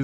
nu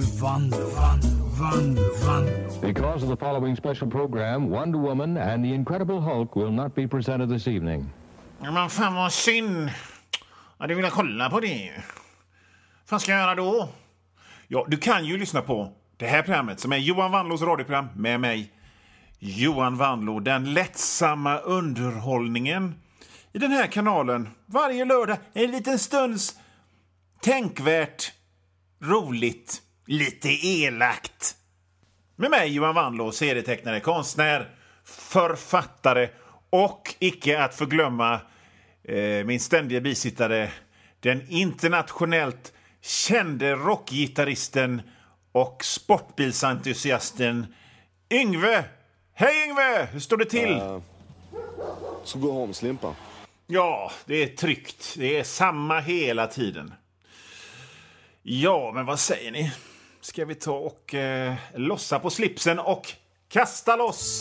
Vanlo. Because of the following special program, Wonder Woman and the Incredible Hulk will not be presented this evening. Ja, men fan vad synd. Ja, du vill kolla på det. Vad ska jag göra då? Ja, du kan ju lyssna på det här programmet som är Johan Vanlos radioprogram med mig, Johan Vanlo. Den lättsamma underhållningen i den här kanalen. Varje lördag en liten stunds tänkvärt, roligt, lite elakt. Med mig, Johan Vanlo, serietecknare, konstnär, författare och icke att förglömma min ständiga bisittare, den internationellt kände rockgitarristen och sportbilsentusiasten Yngve. Hej Yngve, hur står det till? Så gå hem, Slimpa. Ja, det är tryggt. Det är samma hela tiden. Ja, men vad säger ni? Ska vi ta och lossa på slipsen och kasta loss?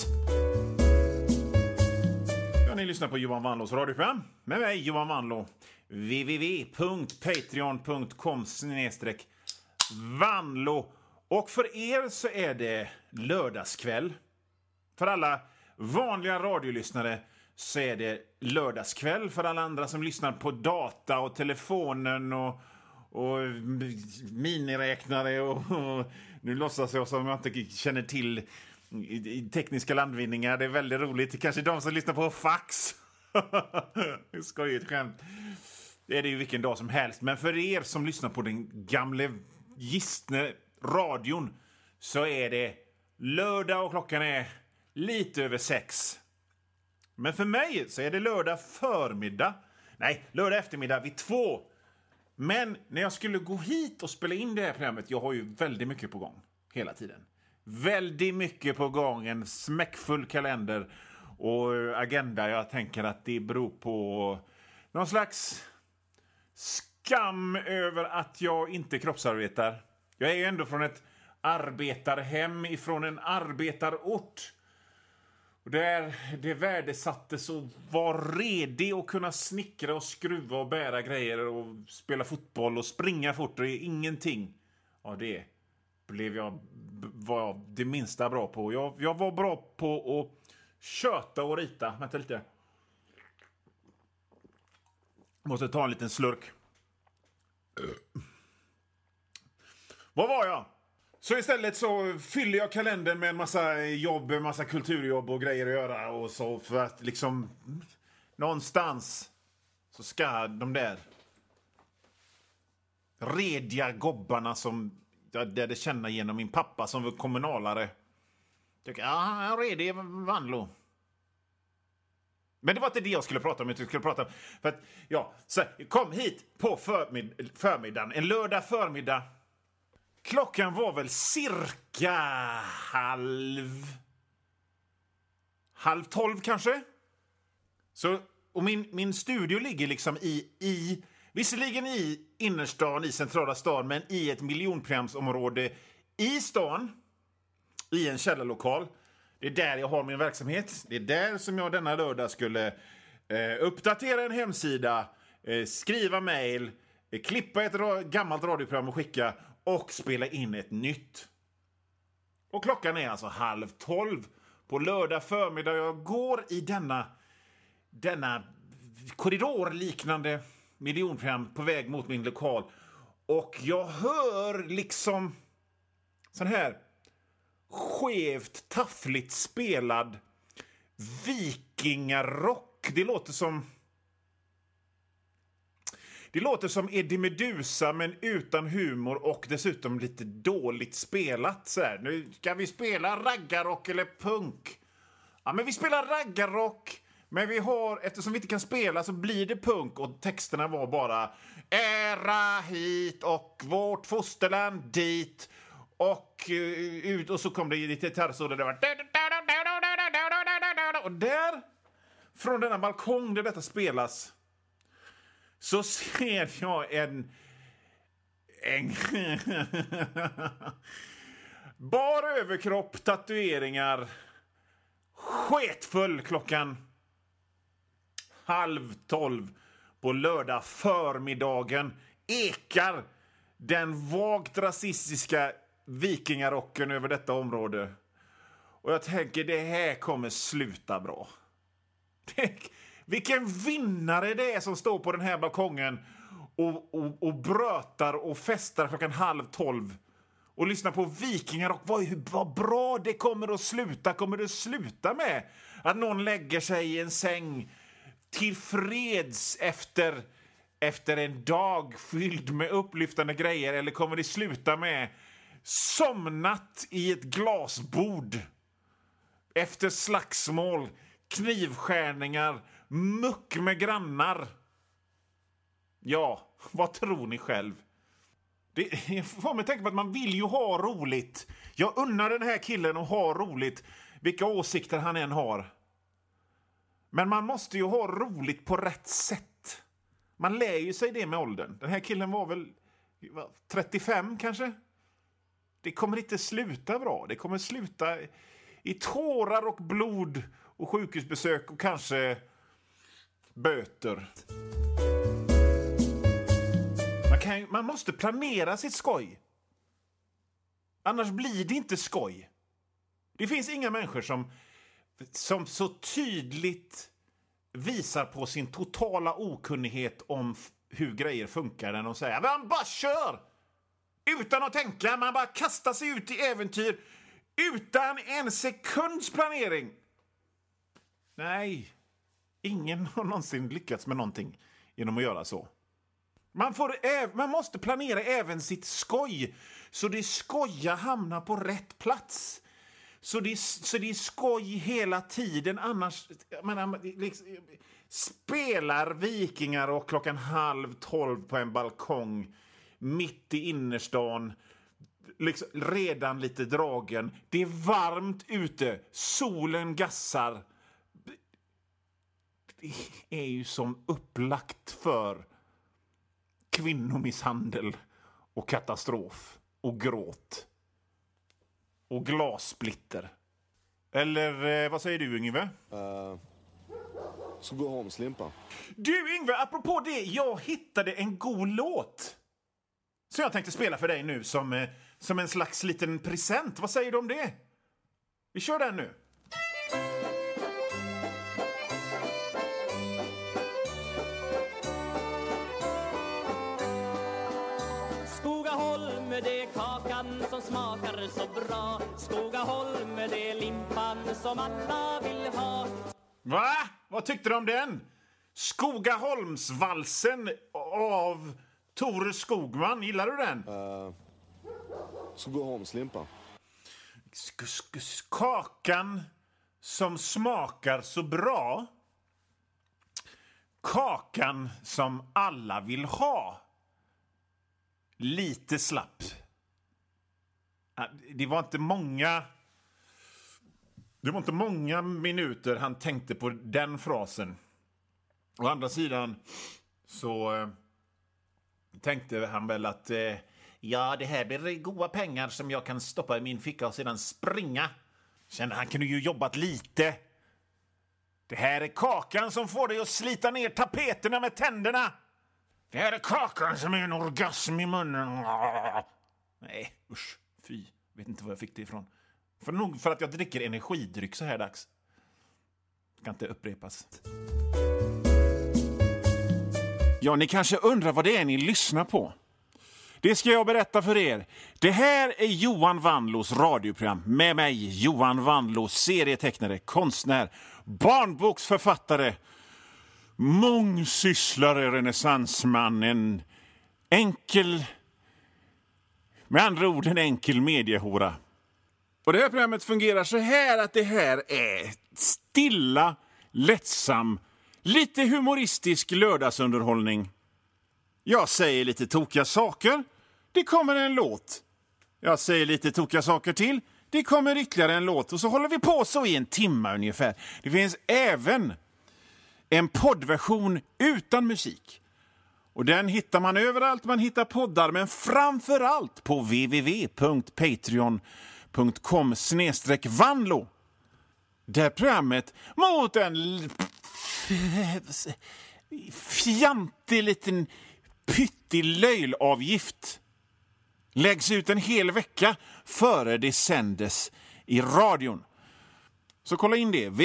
Ja, ni lyssnar på Johan Vanlos radioprogram med mig, Johan Vanlo. www.patreon.com/Vanlo. Och för er så är det lördagskväll. För alla vanliga radiolyssnare så är det lördagskväll. För alla andra som lyssnar på data och telefonen och miniräknare och nu låtsas jag som jag inte känner till tekniska landvinningar. Det är väldigt roligt. Kanske de som lyssnar på fax. Det är skojigt skämt. Det är det ju vilken dag som helst. Men för er som lyssnar på den gamla gistne radion så är det lördag och klockan är lite över 6. Men för mig så är det lördag förmiddag. Nej, lördag eftermiddag vid 2. Men när jag skulle gå hit och spela in det här programmet, jag har ju väldigt mycket på gång hela tiden. Väldigt mycket på gång, en smäckfull kalender och agenda. Jag tänker att det beror på någon slags skam över att jag inte kroppsarbetar. Jag är ju ändå från ett arbetarhem, ifrån en arbetarort. Och där det värdesattes att vara redig och kunna snickra och skruva och bära grejer och spela fotboll och springa fort och ingenting. Ja, det var det minsta bra på. Jag var bra på att köta och rita. Vänta lite. Måste ta en liten slurk. Vad var jag? Så istället så fyller jag kalendern med en massa jobb, en massa kulturjobb och grejer att göra och så, för att liksom någonstans så ska de där rediga gobbarna som jag lärde känna genom min pappa som var kommunalare. Tycker, han är redig Vanlo. Men det var inte det jag skulle prata om. Jag skulle prata om, för att, ja, så kom hit på förmiddagen, en lördag förmiddag. Klockan var väl cirka halv 12 kanske. Så, och min studio ligger liksom visserligen i innerstan, i centrala stan, men i ett miljonprogramsområde i stan, i en källarlokal. Det är där jag har min verksamhet. Det är där som jag denna lördag skulle uppdatera en hemsida, skriva mejl, klippa ett gammalt radioprogram och skicka och spela in ett nytt. Och klockan är alltså 11:30 på lördag förmiddag. Jag går i denna korridorliknande miljonprogram på väg mot min lokal. Och jag hör liksom sån här skevt, taffligt spelad vikingarock. Det låter som Eddie Meduza men utan humor och dessutom lite dåligt spelat så här. Nu ska vi spela raggarrock eller punk. Ja, men vi spelar raggarrock. Men eftersom vi inte kan spela så blir det punk och texterna var bara ära hit och vårt fosterland dit och ut och så kom det lite gitarrsolo där var och där från denna balkong där detta spelas så ser jag en bar överkropp, tatueringar, sketfull klockan 11:30 på lördag förmiddagen ekar den vagt rasistiska vikingarocken över detta område. Och jag tänker, det här kommer sluta bra. Vilken vinnare det är som står på den här balkongen och brötar och festar 11:30 och lyssnar på vikingarock. Vad bra det kommer att sluta. Kommer det sluta med att någon lägger sig i en säng till freds efter en dag fylld med upplyftande grejer? Eller kommer det sluta med somnat i ett glasbord efter slagsmål, knivskärningar, muck med grannar? Ja, vad tror ni själv? Jag får mig tänka på att man vill ju ha roligt. Jag unnar den här killen att ha roligt, vilka åsikter han än har. Men man måste ju ha roligt på rätt sätt. Man lär ju sig det med åldern. Den här killen var väl 35 kanske? Det kommer inte sluta bra. Det kommer sluta i tårar och blod och sjukhusbesök och kanske böter. Man måste planera sitt skoj. Annars blir det inte skoj. Det finns inga människor som så tydligt visar på sin totala okunnighet om hur grejer funkar när de säger man bara kör! Utan att tänka, man bara kastar sig ut i äventyr utan en sekunds planering. Nej, ingen har någonsin lyckats med någonting genom att göra så. Man måste planera även sitt skoj så det skoja hamnar på rätt plats. Så det är skoj hela tiden. Annars liksom, spelar vikingar och 11:30 på en balkong mitt i innerstan. Liksom, redan lite dragen. Det är varmt ute. Solen gassar. Det är ju som upplagt för kvinnomisshandel och katastrof och gråt och glassplitter. Eller vad säger du, Yngve? Så gå hem, Slimpa. Du, Yngve, apropå det, jag hittade en god låt som jag tänkte spela för dig nu som en slags liten present. Vad säger du om det? Vi kör den nu. Skogaholm, det är kakan som smakar så bra. Skogaholm, det är limpan som alla vill ha. Va? Vad tyckte du om den? Skogaholmsvalsen av Tore Skogman. Gillar du den? Så gå hem, Slimpa. Kakan som smakar så bra. Kakan som alla vill ha. Lite slapp. Det var inte många minuter han tänkte på den frasen. Å andra sidan så tänkte han väl att ja, det här blir goda pengar som jag kan stoppa i min ficka och sedan springa. Kände han kunde ju jobbat lite. Det här är kakan som får dig att slita ner tapeterna med tänderna. Det här är kakan som är en orgasm i munnen. Nej, usch, fy. Vet inte var jag fick det ifrån. Nog för att jag dricker energidryck så här dags. Kan inte upprepas. Ja, ni kanske undrar vad det är ni lyssnar på. Det ska jag berätta för er. Det här är Johan Wanlås radioprogram med mig, Johan Wanlå, serietecknare, konstnär, barnboksförfattare, mångsysslare, renässansman, en enkel, med andra ord en enkel mediehora. Och det här programmet fungerar så här att det här är stilla, lättsam, lite humoristisk lördagsunderhållning. Jag säger lite tokiga saker, det kommer en låt. Jag säger lite tokiga saker till, det kommer ytterligare en låt. Och så håller vi på så i en timme ungefär. Det finns även en poddversion utan musik. Och den hittar man överallt man hittar poddar, men framförallt på www.patreon.com/Wanlå. Där programmet mot en fjantig liten pyttig löjlavgift läggs ut en hel vecka före det sändes i radion. Så kolla in det.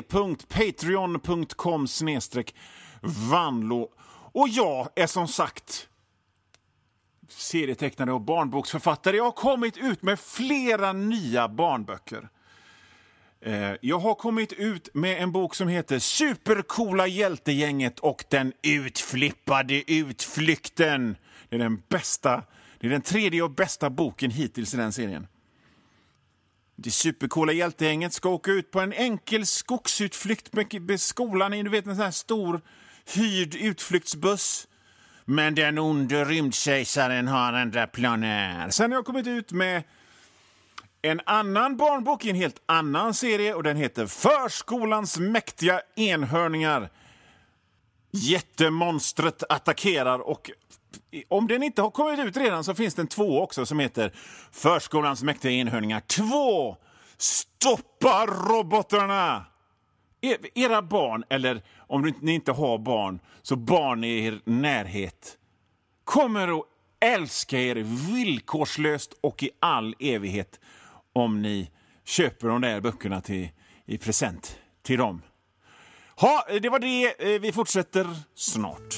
www.patreon.com/Vanlo. Och jag är som sagt serietecknare och barnboksförfattare. Jag har kommit ut med flera nya barnböcker. Jag har kommit ut med en bok som heter Supercoola hjältegänget och den utflippade utflykten. Det är den bästa, det är den tredje och bästa boken hittills i den serien. Det supercoola hjältegänget ska åka ut på en enkel skogsutflykt med skolan i, du vet, en sån här stor hyrd utflyktsbuss. Men den onde rymdkejsaren har andra planer. Sen har jag kommit ut med en annan barnbok i en helt annan serie och den heter Förskolans mäktiga enhörningar. Jättemonstret attackerar, och om den inte har kommit ut redan så finns det en 2 också som heter Förskolans mäktiga enhörningar 2. Stoppa robotarna! Era barn, eller om ni inte har barn, så barn i er närhet kommer att älska er villkorslöst och i all evighet om ni köper de där böckerna i present till dem. Ja, det var det. Vi fortsätter snart.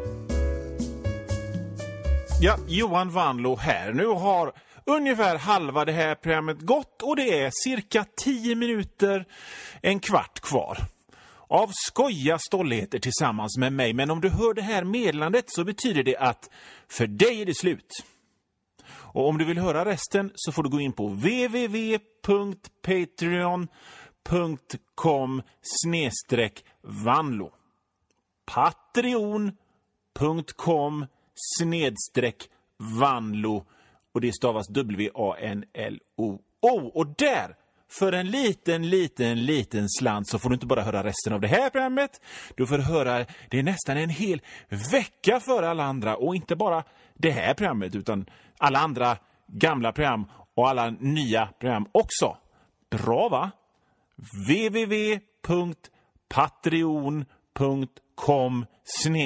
Ja, Johan Vanlo här. Nu har ungefär halva det här programmet gått och det är cirka 10 minuter, en kvart kvar av skoja stolligheter tillsammans med mig. Men om du hör det här meddelandet så betyder det att för dig är det slut. Och om du vill höra resten så får du gå in på www.patreon.com/Vanlo. patreon.com/Vanlo, och det stavas WANLO. Och där, för en liten slant, så får du inte bara höra resten av det här programmet. Du får höra det nästan en hel vecka för alla andra. Och inte bara det här programmet utan alla andra gamla program och alla nya program också. Bra, va? www.patreon.com/